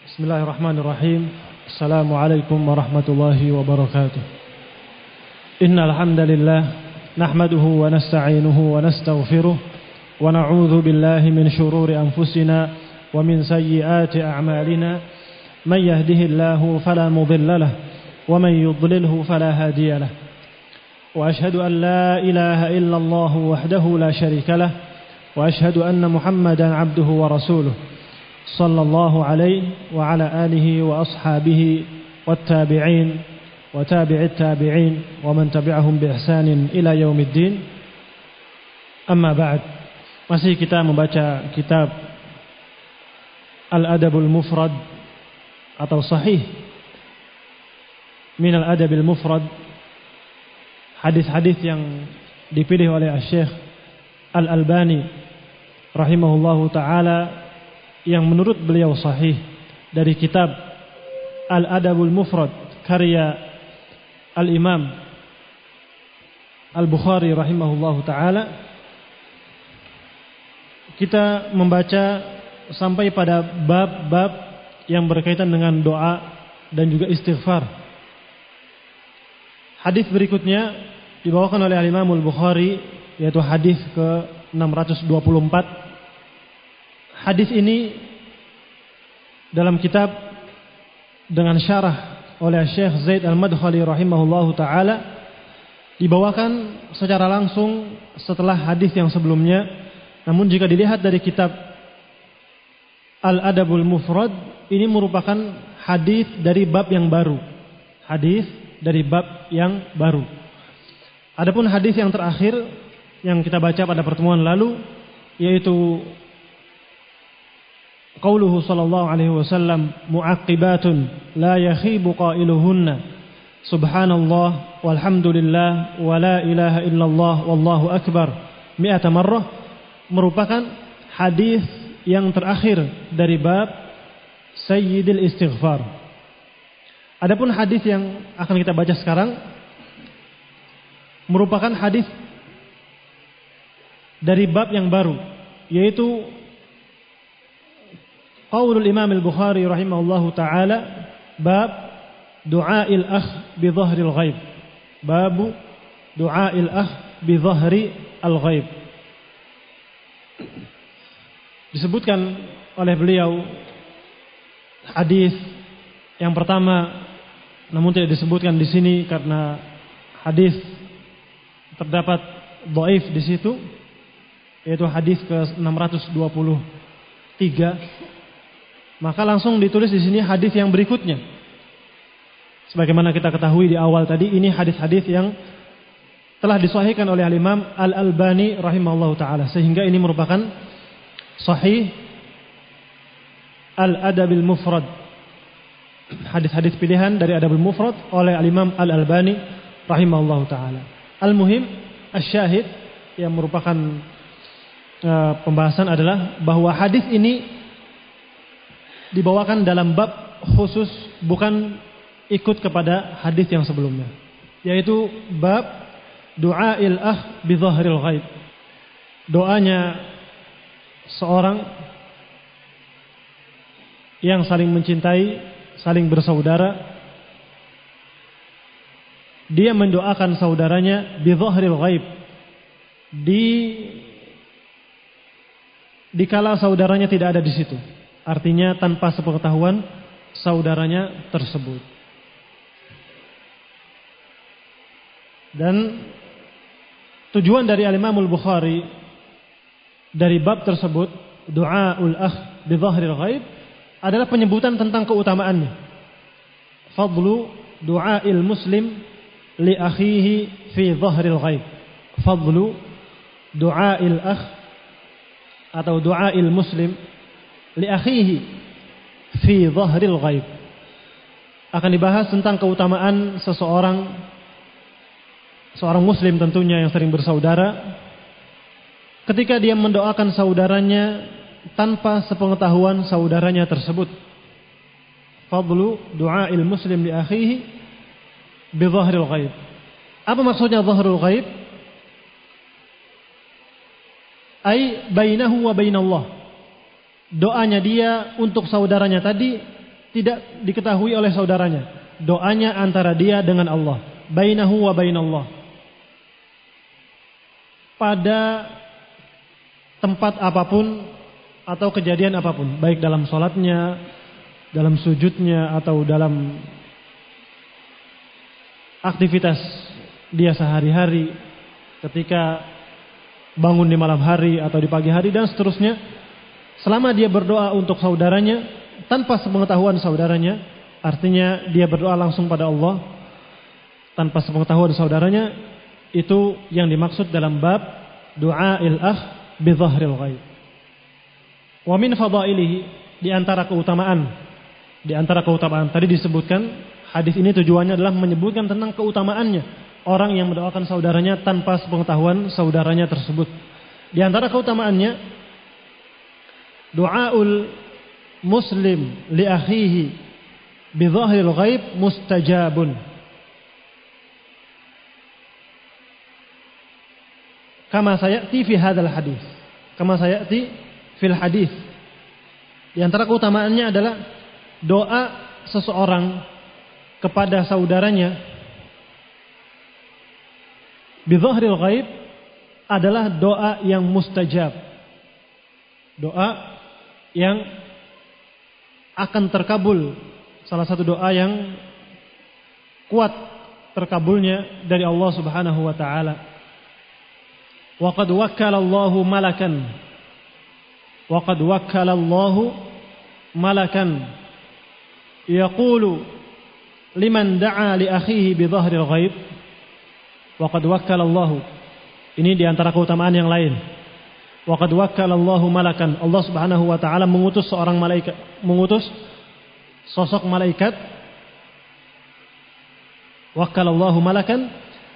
Bismillahirrahmanirrahim. Assalamualaikum warahmatullahi wabarakatuh. Innal hamdalillah nahmaduhu wa nasta'inuhu wa nastaghfiruh wa na'udzu billahi min shururi anfusina wa min sayyiati a'malina. Man yahdihillahu fala mudilla lahu wa man yudlilhu fala hadiya lahu. Wa ashhadu an la ilaha illallah wahdahu la syarika lahu wa ashhadu anna Muhammadan 'abduhu wa rasuluh. Sallallahu alaihi wa ala alihi wa ashabihi wattabi'in wa tabi'it tabi'in wa man tabi'ahum bi ihsanin ila yaumiddin. Amma ba'd. Masih kita membaca kitab Al-Adabul Mufrad atau Sahih min Al-Adabil Mufrad, hadis-hadis yang dipilih oleh Syekh Al-Albani rahimahullahu taala yang menurut beliau sahih dari kitab Al-Adabul Mufrad karya Al-Imam Al-Bukhari rahimahullahu ta'ala. Kita membaca sampai pada bab-bab yang berkaitan dengan doa dan juga istighfar. Hadis berikutnya dibawakan oleh Al-Imam Al-Bukhari, yaitu hadis ke-624. Hadis ini dalam kitab dengan syarah oleh Syekh Zaid Al-Madkhali rahimahullahu taala dibawakan secara langsung setelah hadis yang sebelumnya. Namun jika dilihat dari kitab Al-Adabul Mufrad, ini merupakan hadis dari bab yang baru. Hadis dari bab yang baru. Adapun hadis yang terakhir yang kita baca pada pertemuan lalu, yaitu qauluhu sallallahu alaihi wasallam mu'aqibatun la yakhibu qailuhunna subhanallah walhamdulillah wa la ilaha illallah wallahu akbar mi'ata marrah, merupakan hadis yang terakhir dari bab sayyidil istighfar. Adapun hadis yang akan kita baca sekarang merupakan hadis dari bab yang baru, yaitu qaulul Imam Al-Bukhari rahimahullahu taala bab du'ail akh bi dhahril ghaib. Babu du'ail akh bi dhahri al-ghaib. Disebutkan oleh beliau hadis yang pertama, namun tidak disebutkan di sini karena hadis terdapat dhaif di situ, yaitu hadis ke-623. Maka langsung ditulis di sini hadis yang berikutnya. Sebagaimana kita ketahui di awal tadi, ini hadis-hadis yang telah disahihkan oleh Al-Imam Al-Albani rahimahullahu taala, sehingga ini merupakan sahih Al-Adabil Mufrad. Hadis-hadis pilihan dari Adabul Mufrad oleh Al-Imam Al-Albani rahimahullahu taala. Al-muhim, asy-syahid yang merupakan pembahasan adalah bahwa hadis ini dibawakan dalam bab khusus, bukan ikut kepada hadis yang sebelumnya, yaitu bab du'ail akh bi dhahril ghaib. Doanya seorang yang saling mencintai, saling bersaudara, dia mendoakan saudaranya bi dhahril ghaib, di kala saudaranya tidak ada di situ. Artinya tanpa sepengetahuan saudaranya tersebut. Dan tujuan dari Al-Imam Al-Bukhari dari bab tersebut, du'aul akh bi dhahril ghaib, adalah penyebutan tentang keutamaannya. Fadlu du'ail muslim li akhihi fi dhahril ghaib. Fadlu du'ail akh atau du'ail muslim li akhihi fi dhahril ghaib. Akan dibahas tentang keutamaan seorang muslim tentunya yang sering bersaudara, ketika dia mendoakan saudaranya tanpa sepengetahuan saudaranya tersebut. Fadlu du'ail muslim li akhihi bi dhahril ghaib. Apa maksudnya dhahrul ghaib? Ai bainahu wa bainallah. Doanya dia untuk saudaranya tadi tidak diketahui oleh saudaranya. Doanya antara dia dengan Allah. Bainahu wa bainallah. Pada tempat apapun atau kejadian apapun. Baik dalam sholatnya, dalam sujudnya, atau dalam aktivitas dia sehari-hari. Ketika bangun di malam hari atau di pagi hari dan seterusnya. Selama dia berdoa untuk saudaranya tanpa sepengetahuan saudaranya, artinya dia berdoa langsung pada Allah tanpa sepengetahuan saudaranya, itu yang dimaksud dalam bab du'ail akh bi dhahril ghaib. Wa min fadailihi, di antara keutamaan tadi disebutkan, hadis ini tujuannya adalah menyebutkan tentang keutamaannya orang yang mendoakan saudaranya tanpa sepengetahuan saudaranya tersebut. Di antara keutamaannya, du'aul muslim li akhihi bi dhahril ghaib mustajabun. Kama sayati fi hadzal hadis. Kama sayati fil hadis. Di antara keutamaannya adalah doa seseorang kepada saudaranya bi dhahril ghaib adalah doa yang mustajab. Doa yang akan terkabul. Salah satu doa yang kuat terkabulnya dari Allah Subhanahu wa taala. Wa qad wakkala Allahu malakan yaqulu liman da'a li akhihi bi dhahril ghaib. Wa qad wakkala Allahu. Ini di antara keutamaan yang lain. Wa qad wakkala Allahu malakan. Allah Subhanahu wa taala mengutus seorang malaikat, mengutus sosok malaikat. Wakkala Allahu malakan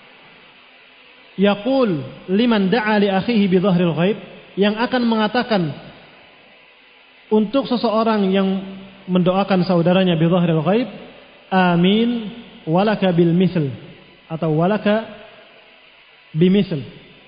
yaqul liman da'a li akhihi bi dhahril ghaib, yang akan mengatakan untuk seseorang yang mendoakan saudaranya bi dhahril ghaib, amin walaka bil misl, atau walaka bimisl.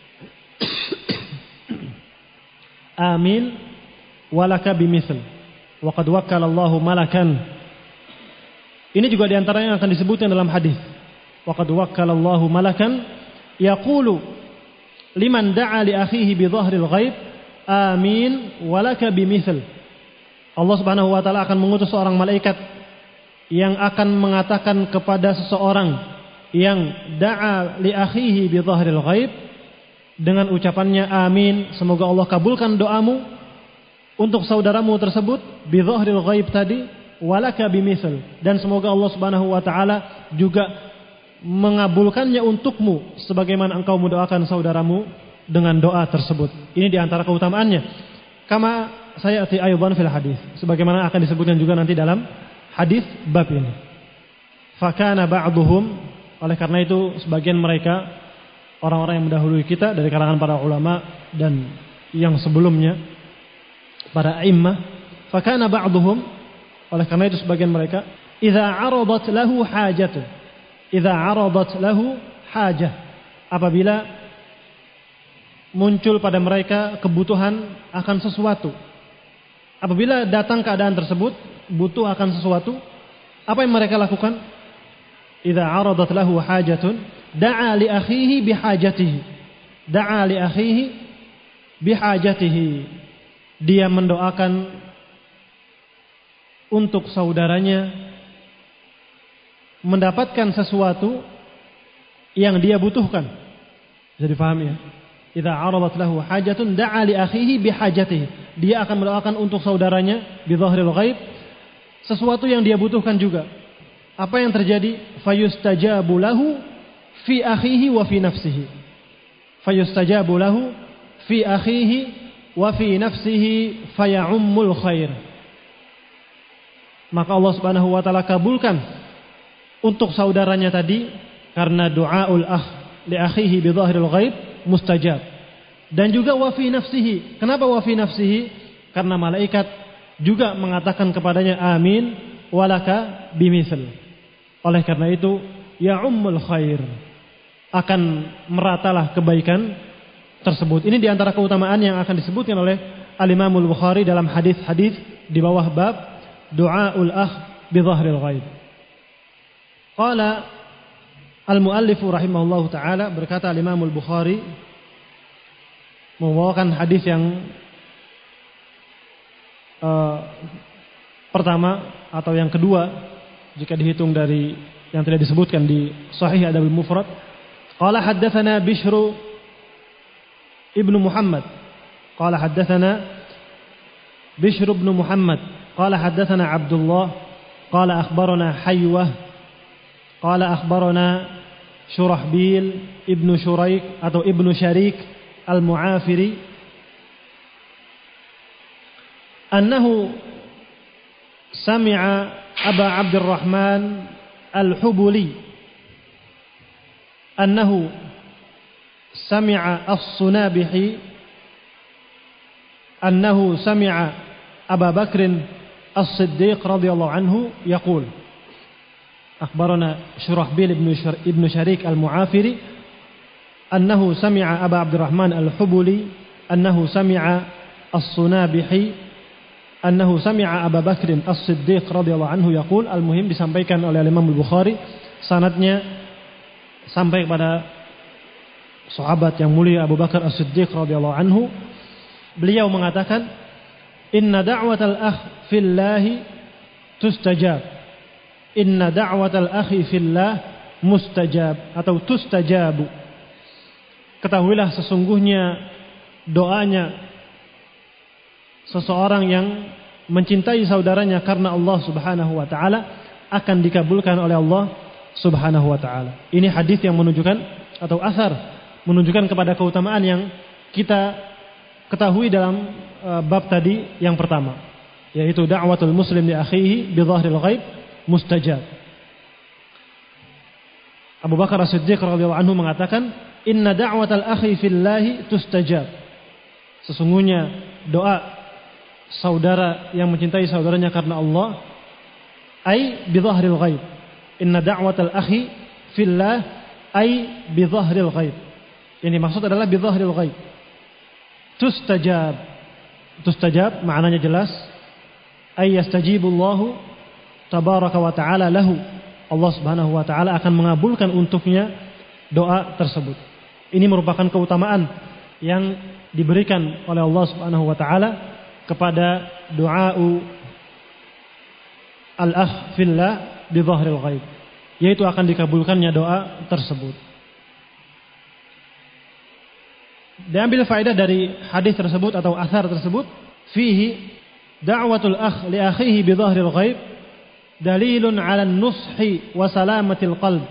Amin walaka bimisl. Wa qad wakkala Allahu malakan. Ini juga di antara yang akan disebutkan dalam hadis. Wa qad wakkala Allahu malakan yaqulu liman da'a li akhihi bi dhahril ghaib, amin walaka bimisl. Allah Subhanahu wa taala akan mengutus seorang malaikat yang akan mengatakan kepada seseorang yang da'a li akhihi bi dhahril ghaib dengan ucapannya amin, semoga Allah kabulkan doamu untuk saudaramu tersebut, bi dhahril ghaib tadi, walaka bimisl, dan semoga Allah Subhanahu wa taala juga mengabulkannya untukmu sebagaimana engkau mendoakan saudaramu dengan doa tersebut. Ini di antara keutamaannya. Kama sayati aydan fil hadis, sebagaimana akan disebutkan juga nanti dalam hadis bab ini. Fakana ba'duhum, oleh karena itu sebagian mereka, orang-orang yang mendahului kita dari kalangan para ulama dan yang sebelumnya para a'immah, fakana ba'duhum, oleh karena itu sebagian mereka, idza 'aradat lahu hajatu, idza 'aradat lahu hajah, apabila muncul pada mereka kebutuhan akan sesuatu, apabila datang keadaan tersebut butuh akan sesuatu, apa yang mereka lakukan? Idza 'aradat lahu hajatun da'a li akhihi bihajatihi, da'a li akhihi bihajatihi, dia mendoakan untuk saudaranya mendapatkan sesuatu yang dia butuhkan. Bisa dipahami ya? Idza 'aradat lahu hajatun da'a li akhihi bihajatihi, dia akan mendoakan untuk saudaranya bi dhahril ghaib sesuatu yang dia butuhkan juga. Apa yang terjadi? Fayustajabu lahu fi akhihi wa fi nafsihi. Fayustajabu lahu fi akhihi wa fi nafsihi fayaummul khair. Maka Allah Subhanahu wa taala kabulkan untuk saudaranya tadi, karena du'aul akh li akhihi bi dhahril ghaib mustajab. Dan juga wa fi nafsihi. Kenapa wa fi nafsihi? Karena malaikat juga mengatakan kepadanya amin walaka bimisl. Oleh karena itu ya ummul khair, akan meratalah kebaikan tersebut. Ini diantara keutamaan yang akan disebutkan oleh Al-Imamul Bukhari dalam hadis-hadis di bawah bab du'aul akh bidhahril ghaib. Qala al-muallif rahimahullahu taala, berkata Imam Al-Bukhari membawakan hadis yang pertama atau yang kedua jika dihitung dari yang tidak disebutkan di Sahih Adabul Mufrad. Qala haddatsana Bishr ibnu Muhammad. Qala haddatsana Bishr ibnu Muhammad. Qala haddatsana Abdullah. Qala akhbarana Haywah. Qala akhbarana Shurahbil ibnu Shuraik atau ibnu Syarik al-Mu'afiri annahu sami'a Aba Abdurrahman al-Hubuli annahu sami'a as-Sunabihi annahu sami'a Aba Bakrin as-Siddiq radhiyallahu anhu yaqul. Akhbarana Shurahbil ibnu Syarik al-Mu'afiri annahu sami'a Aba Abdurrahman al-Hubuli annahu sami'a as-Sunabihi annahu sami'a Aba Bakrin as-Siddiq radhiyallahu anhu yaqul. Al-muhim disampaikan oleh Imam Al-Bukhari, sanadnya sampai kepada sahabat yang mulia Abu Bakar as-Siddiq radhiyallahu anhu. Beliau mengatakan, inna da'watal akh fillahi tustajab. Inna da'watal akhi fillah mustajab atau tustajabu. Ketahuilah sesungguhnya doanya seseorang yang mencintai saudaranya karena Allah Subhanahu wa taala akan dikabulkan oleh Allah Subhanahu wa taala. Ini hadis yang menunjukkan atau asar menunjukkan kepada keutamaan yang kita ketahui dalam bab tadi yang pertama, yaitu da'watul muslim li akhihi bi dhahril ghaib mustajab. Abu Bakar As-Siddiq radhiyallahu anhu mengatakan, inna da'watal akhi fillahi tustajab. Sesungguhnya doa saudara yang mencintai saudaranya karena Allah ai bi dhahril ghaib. Inna da'watal akhi fillah ai bi dhahril ghaib. Ini maksud adalah bi dhahril ghaib. Tustajab. Tustajab maknanya jelas, ay yastajibullahu tabaraka wa ta'ala lahu. Allah Subhanahu wa taala akan mengabulkan untuknya doa tersebut. Ini merupakan keutamaan yang diberikan oleh Allah Subhanahu wa taala kepada doa al-akh fillah bi dhahril ghaib, yaitu akan dikabulkannya doa tersebut. Diambil faedah dari hadis tersebut atau athar tersebut, fihi da'watul akh li akhihi bi dhahril ghaib dalilun 'ala an-nushi wa salamatil qalb.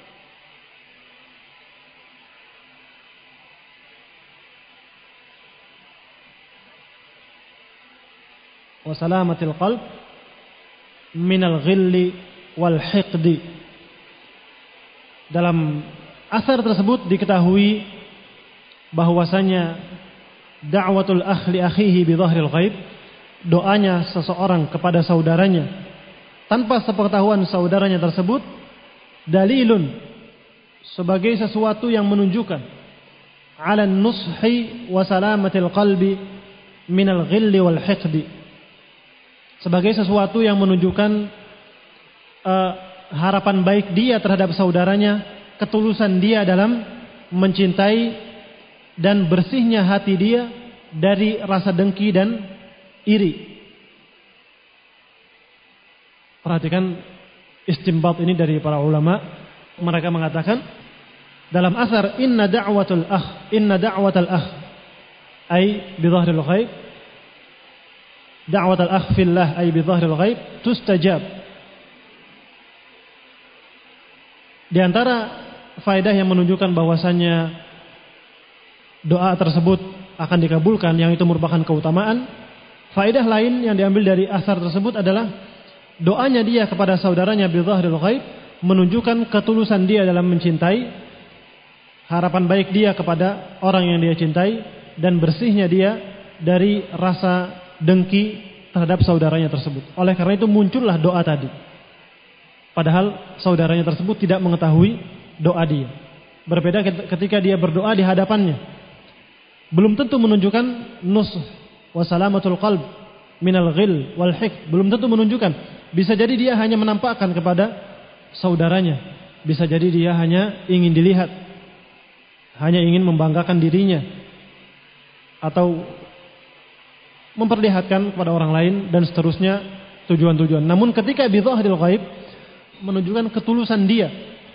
Wa salamatil qalb min al-ghilli wal hiqdi. Dalam athar tersebut diketahui bahwasanya da'watul akh li akhihi bi dhahril ghaib, doanya seseorang kepada saudaranya tanpa sepengetahuan saudaranya tersebut, dalilun, sebagai sesuatu yang menunjukkan, 'ala an-nushi wa salamatil qalbi minal ghilli wal hiqdi, sebagai sesuatu yang menunjukkan harapan baik dia terhadap saudaranya, ketulusan dia dalam mencintai dan bersihnya hati dia dari rasa dengki dan iri. Perhatikan istinbat ini dari para ulama. Mereka mengatakan dalam asar, inna da'watul akh ay bi dhahril ghaib, da'watul akh fillah ay bi dhahril ghaib tustajab. Di antara faedah yang menunjukkan bahwasanya doa tersebut akan dikabulkan, yang itu merupakan keutamaan, faedah lain yang diambil dari asar tersebut adalah doanya dia kepada saudaranya bi dhahril ghaib menunjukkan ketulusan dia dalam mencintai, harapan baik dia kepada orang yang dia cintai, dan bersihnya dia dari rasa dengki terhadap saudaranya tersebut. Oleh karena itu muncullah doa tadi, padahal saudaranya tersebut tidak mengetahui doa dia. Berbeda ketika dia berdoa di hadapannya, belum tentu menunjukkan nus wa salamatul qalb minal ghil wal hiqd, belum tentu menunjukkan Bisa jadi dia hanya menampakkan kepada saudaranya. Bisa jadi dia hanya ingin dilihat. Hanya ingin membanggakan dirinya. Atau memperlihatkan kepada orang lain dan seterusnya tujuan-tujuan. Namun ketika bidzahril ghaib menunjukkan ketulusan dia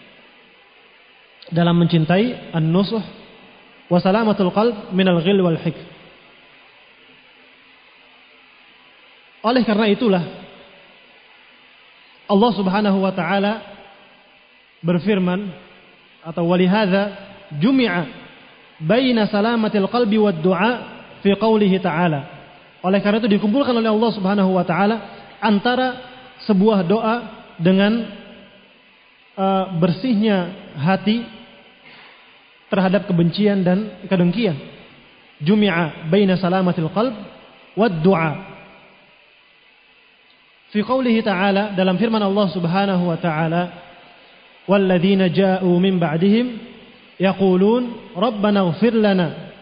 dalam mencintai an-nusuh wa salamatul qalb minal ghil wal hikd. Oleh karena itulah Allah Subhanahu wa taala berfirman atau walihadza jumi'a baina salamatil qalbi wad du'a fi qoulihi ta'ala. Oleh karena itu dikumpulkan oleh Allah Subhanahu wa taala antara sebuah doa dengan bersihnya hati terhadap kebencian dan kedengkian. Jumi'a baina salamatil qalb wad du'a. Fi qoulihi ta'ala, dalam firman Allah Subhanahu wa ta'ala, walladzina ja'u min ba'dihim yaqulun rabbana ighfir lana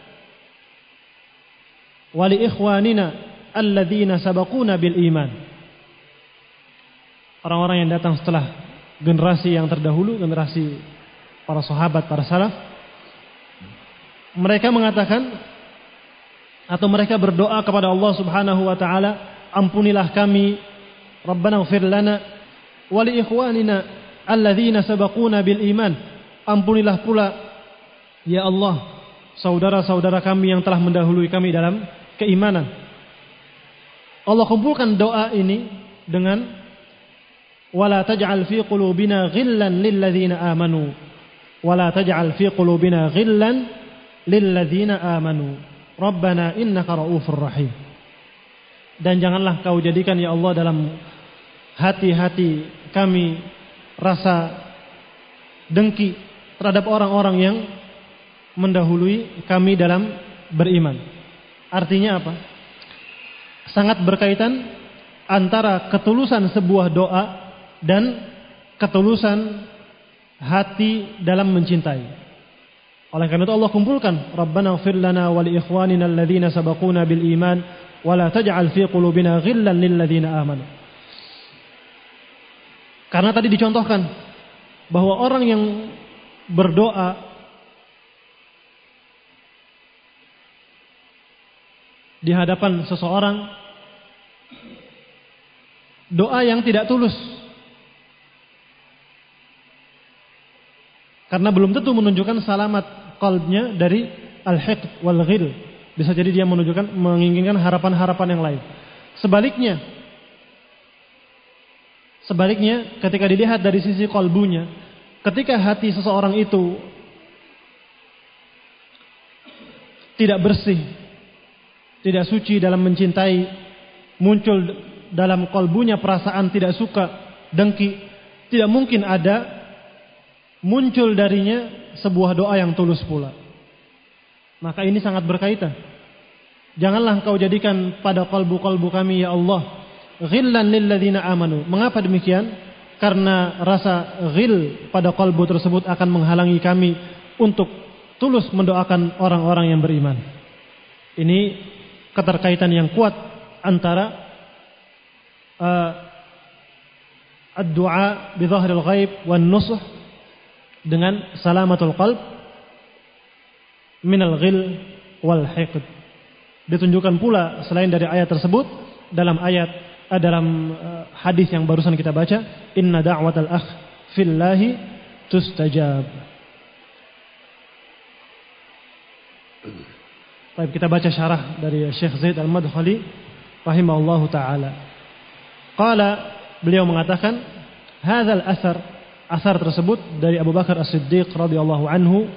wa li ikhwanina alladzina sabaquna bil iman. Orang-orang yang datang setelah generasi yang terdahulu, generasi para sahabat, para salaf, mereka mengatakan atau mereka berdoa kepada Allah Subhanahu wa ta'ala, ampunilah kami, Rabbana ighfir lana wa li ikhwanina alladzina sabaquna bil iman. Ampunilah pula ya Allah saudara-saudara kami yang telah mendahului kami dalam keimanan. Allah kumpulkan doa ini dengan wala taj'al fi qulubina ghillan lil ladzina amanu. Wala taj'al fi qulubina ghillan lil ladzina amanu. Rabbana innaka raufur rahim. Dan janganlah kau jadikan ya Allah dalam hati-hati kami rasa dengki terhadap orang-orang yang mendahului kami dalam beriman. Artinya apa? Sangat berkaitan antara ketulusan sebuah doa dan ketulusan hati dalam mencintai. Oleh karena itu Allah kumpulkan Rabbana ighfir lana wa li ikhwanina alladzina sabaquna bil iman wala taj'al fi qulubina ghillan lil ladzina amanu. Karena tadi dicontohkan bahwa orang yang berdoa di hadapan seseorang, doa yang tidak tulus, karena belum tentu menunjukkan selamat qalbnya dari al-hiqd wal ghil. Bisa jadi dia menunjukkan menginginkan harapan-harapan yang lain. Sebaliknya ketika dilihat dari sisi qalbunya, ketika hati seseorang itu tidak bersih, tidak suci dalam mencintai, muncul dalam qalbunya perasaan tidak suka, dengki, tidak mungkin ada muncul darinya sebuah doa yang tulus pula. Maka ini sangat berkaitan. Janganlah engkau jadikan pada qalbu-qalbu kami ya Allah ghillan lil ladzina amanu. Mengapa demikian? Karena rasa ghil pada qalbu tersebut akan menghalangi kami untuk tulus mendoakan orang-orang yang beriman. Ini keterkaitan yang kuat antara ad-du'a bi dhahril ghaib wan nusuh dengan salamatul qalb minal ghil wal hiqd. Ditunjukkan pula selain dari ayat tersebut dalam hadis yang barusan kita baca, inna da'watal akh fillahi tustajab. Baik, kita baca syarah dari Syekh Zaid Al-Madkhali rahimahullahu taala. Qala, beliau mengatakan, hadzal asar tersebut dari Abu Bakar As-Siddiq radhiyallahu anhu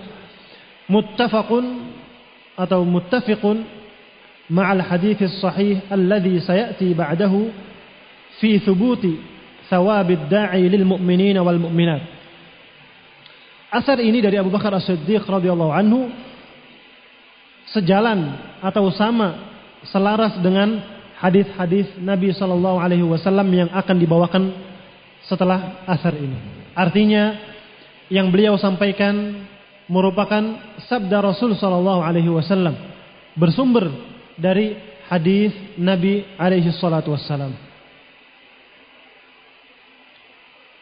muttafiqun ma'al hadits sahih alladhi sayati ba'dahu fi thubuti thawabid da'i lil mu'minin wal mu'minat. Asar ini dari Abu Bakar As-Siddiq radhiyallahu anhu sejalan atau sama, selaras dengan hadis-hadis Nabi sallallahu alaihi wasallam yang akan dibawakan setelah asar ini. Artinya yang beliau sampaikan merupakan sabda Rasul sallallahu alaihi wasallam, bersumber dari hadis Nabi alaihi salatu wasallam.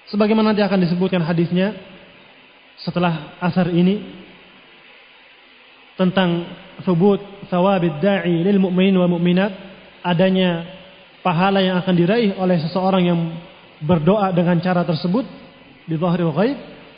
Sebagaimana nanti akan disebutkan hadisnya setelah asar ini tentang thubut thawabid da'i lil mu'minin wa mu'minat, adanya pahala yang akan diraih oleh seseorang yang berdoa dengan cara tersebut di dhahril ghaib,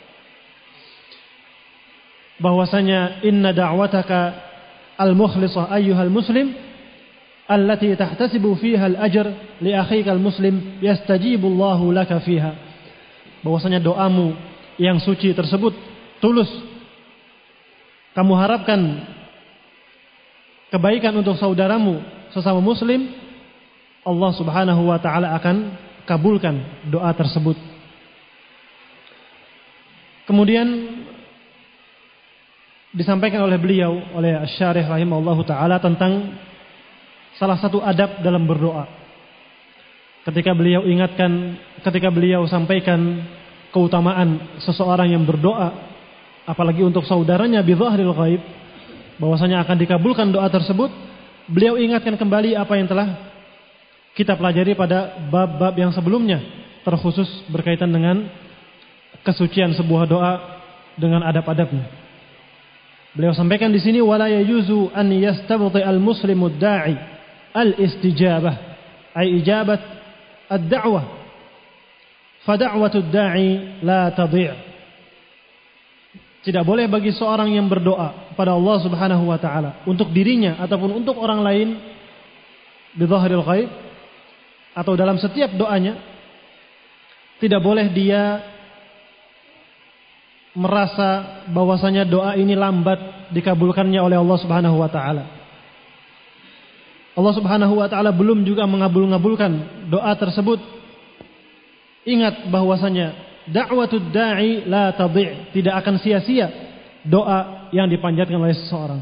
bahwasanya inna da'wataka al-mukhlisah ayyuhal muslim allati tahtasibu fiha al-ajr li akhika al-muslim yastajibu Allahu laka fiha, bahwasanya doamu yang suci tersebut tulus, kamu harapkan kebaikan untuk saudaramu sesama muslim, Allah Subhanahu wa taala akan kabulkan doa tersebut. Kemudian disampaikan oleh beliau, oleh Asy-Syarih rahimahullahu taala, tentang salah satu adab dalam berdoa. Ketika beliau sampaikan keutamaan seseorang yang berdoa, apalagi untuk saudaranya bi dhahril ghaib, bahwasanya akan dikabulkan doa tersebut, beliau ingatkan kembali apa yang telah kita pelajari pada bab-bab yang sebelumnya, terkhusus berkaitan dengan kesucian sebuah doa dengan adab-adabnya. Beliau sampaikan di sini, wala yajuzu an yastabti al-muslimu ad-da'i al-istijabah, ay ijabat ad-da'wah, fa da'watu ad-da'i la tadhi'. Tidak boleh bagi seorang yang berdoa pada Allah Subhanahu wa taala untuk dirinya ataupun untuk orang lain bi dhahril ghaib, atau dalam setiap doanya, tidak boleh dia merasa bahwasanya doa ini lambat dikabulkannya oleh Allah Subhanahu wa taala. Allah Subhanahu wa taala belum juga mengabulkan doa tersebut. Ingat bahwasanya da'watud da'i la tadhi', tidak akan sia-sia doa yang dipanjatkan oleh seseorang.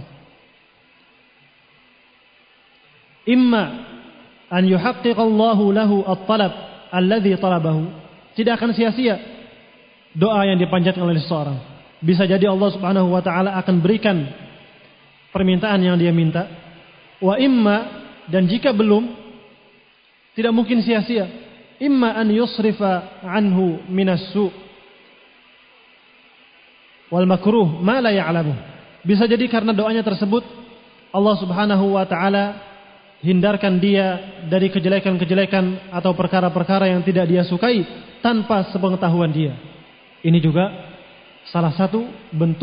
Imma an yuhaqqiqallahu lahu at-talab alladhi talabahu, tidak akan sia-sia doa yang dipanjatkan oleh seseorang. Bisa jadi Allah Subhanahu wa taala akan berikan permintaan yang dia minta. Wa imma, dan jika belum, tidak mungkin sia-sia. Imma an yusrifa anhu minas su' wal makruh ma la ya'lamu. Bisa jadi karena doanya tersebut Allah Subhanahu wa taala hindarkan dia dari kejelekan-kejelekan atau perkara-perkara yang tidak dia sukai tanpa sepengetahuan dia. Ini juga salah satu bentuk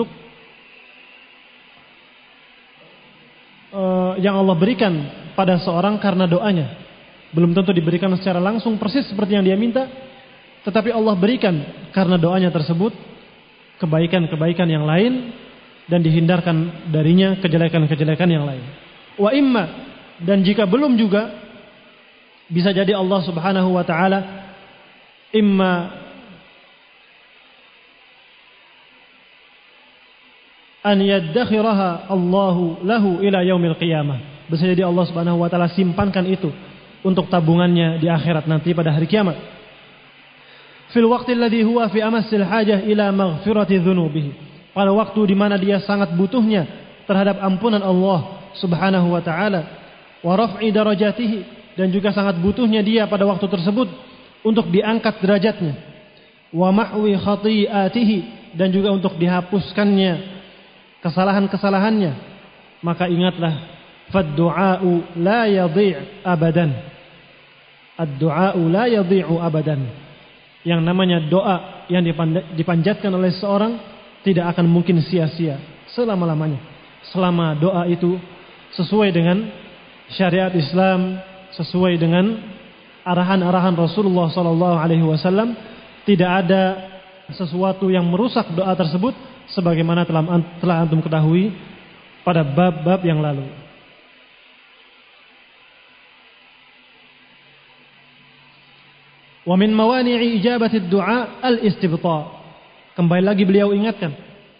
yang Allah berikan pada seorang karena doanya. Belum tentu diberikan secara langsung persis seperti yang dia minta, tetapi Allah berikan karena doanya tersebut kebaikan-kebaikan yang lain dan dihindarkan darinya kejelekan-kejelekan yang lain. Wa imma, dan jika belum juga, bisa jadi Allah Subhanahu wa taala imma an yaddakhiraha Allahu lahu ila yaumil qiyamah. Bisa jadi Allah Subhanahu wa taala simpankan itu untuk tabungannya di akhirat nanti pada hari kiamat. Fil waqti alladhi huwa fi amassil hajah ila maghfirati dhunubihi. Pada waktu di mana dia sangat butuhnya terhadap ampunan Allah Subhanahu wa taala, wa raf'i darajatihi, dan juga sangat butuhnya dia pada waktu tersebut untuk diangkat derajatnya, wa mahwi khati'atihi, dan juga untuk dihapuskannya kesalahan-kesalahannya. Maka ingatlah, fad-du'a'u la yadhi' abadan. Ad-du'a'u la yadhi'u abadan. Yang namanya doa yang dipanjatkan oleh seorang tidak akan mungkin sia-sia selama-lamanya. Selama doa itu sesuai dengan syariat Islam, sesuai dengan arahan-arahan Rasulullah SAW, tidak ada sesuatu yang merusak doa tersebut, sebagaimana telah antum ketahui pada bab-bab yang lalu. Wa min mawani'i ijabati du'a al-istibta'. Kembali lagi beliau ingatkan,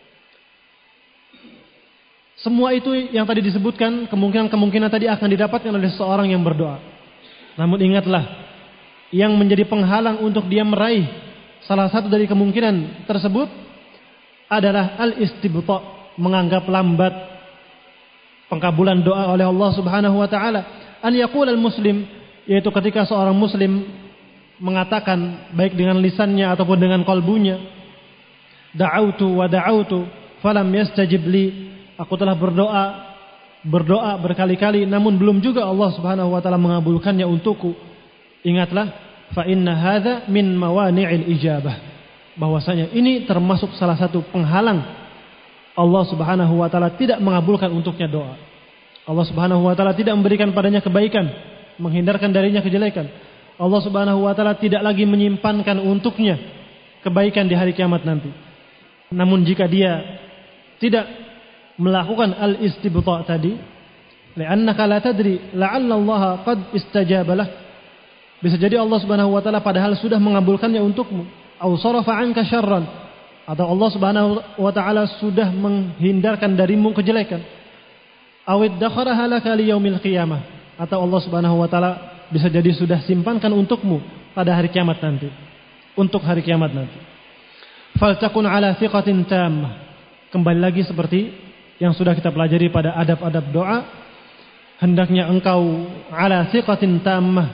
semua itu yang tadi disebutkan, kemungkinan tadi akan didapatkan oleh seorang yang berdoa. Namun ingatlah, yang menjadi penghalang untuk dia meraih salah satu dari kemungkinan tersebut adalah al-istibta', menganggap lambat pengkabulan doa oleh Allah Subhanahu wa taala. An yaqul al-muslim, yaitu ketika seorang muslim mengatakan baik dengan lisannya ataupun dengan kalbunya, da'autu wa da'autu falam yastajib li, aku telah berdoa berkali-kali namun belum juga Allah Subhanahu wa taala mengabulkannya untukku. Ingatlah, fa inna hadza min mawani'il ijabah, bahwasanya ini termasuk salah satu penghalang Allah Subhanahu wa taala tidak mengabulkan untuknya doa. Allah Subhanahu wa taala tidak memberikan padanya kebaikan, menghindarkan darinya kejelekan. Allah Subhanahu wa taala tidak lagi menyimpankan untuknya kebaikan di hari kiamat nanti. Namun jika dia tidak melakukan al-istibta' tadi, li'annaka la tadri la'alla Allah qad istajaba lah, bisa jadi Allah Subhanahu wa taala padahal sudah mengabulkannya untukmu, aw sarafa 'anka syarran, atau Allah Subhanahu wa taala sudah menghindarkan darimu kejelekan, aw iddakharaha laka li yaumil qiyamah, atau Allah Subhanahu wa taala bisa jadi sudah simpankan untukmu pada hari kiamat nanti, untuk hari kiamat nanti. Faltakun ala thiqatin tammah, kembali lagi seperti yang sudah kita pelajari pada adab-adab doa, hendaknya engkau ala thiqatin tammah,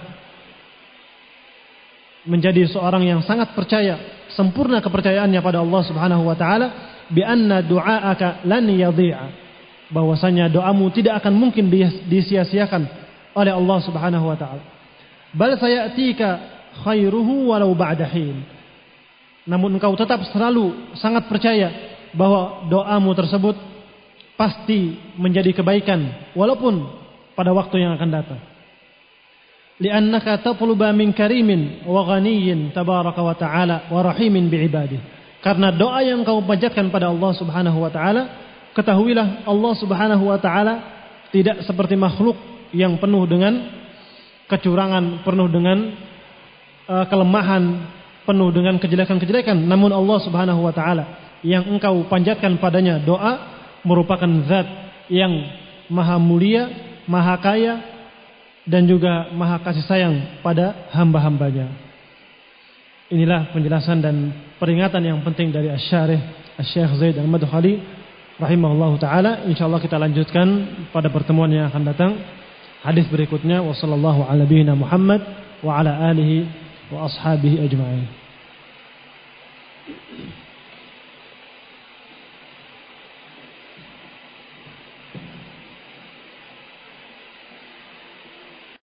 menjadi seorang yang sangat percaya, sempurna kepercayaannya pada Allah Subhanahu wa taala, bi anna du'aaka lan yadhi'a, bahwasanya doamu tidak akan mungkin disia-siakan oleh Allah Subhanahu wa taala. Bal sayatika khairuhu walau ba'da hin, namun engkau tetap selalu sangat percaya bahwa doamu tersebut pasti menjadi kebaikan walaupun pada waktu yang akan datang. Li'annaka tatluba min karimin wa ghaniyyin tabaraka wa ta'ala wa rahimin bi'ibadihi. Karena doa yang kau panjatkan pada Allah Subhanahu wa taala, ketahuilah Allah Subhanahu wa taala tidak seperti makhluk yang penuh dengan kecurangan, penuh dengan kelemahan, penuh dengan kejelekan-kejelekan. Namun Allah Subhanahu wa taala yang engkau panjatkan padanya doa merupakan zat yang maha mulia, maha kaya, dan juga maha kasih sayang pada hamba-hambanya. Inilah penjelasan dan peringatan yang penting dari Asy-Syarih Asy-Syaikh Zaid Al-Madkhali rahimahullahu taala. Insyaallah kita lanjutkan pada pertemuan yang akan datang. Hadis berikutnya, wa sallallahu ala nabiyina Muhammad wa ala alihi wa ashabihi ajma'in.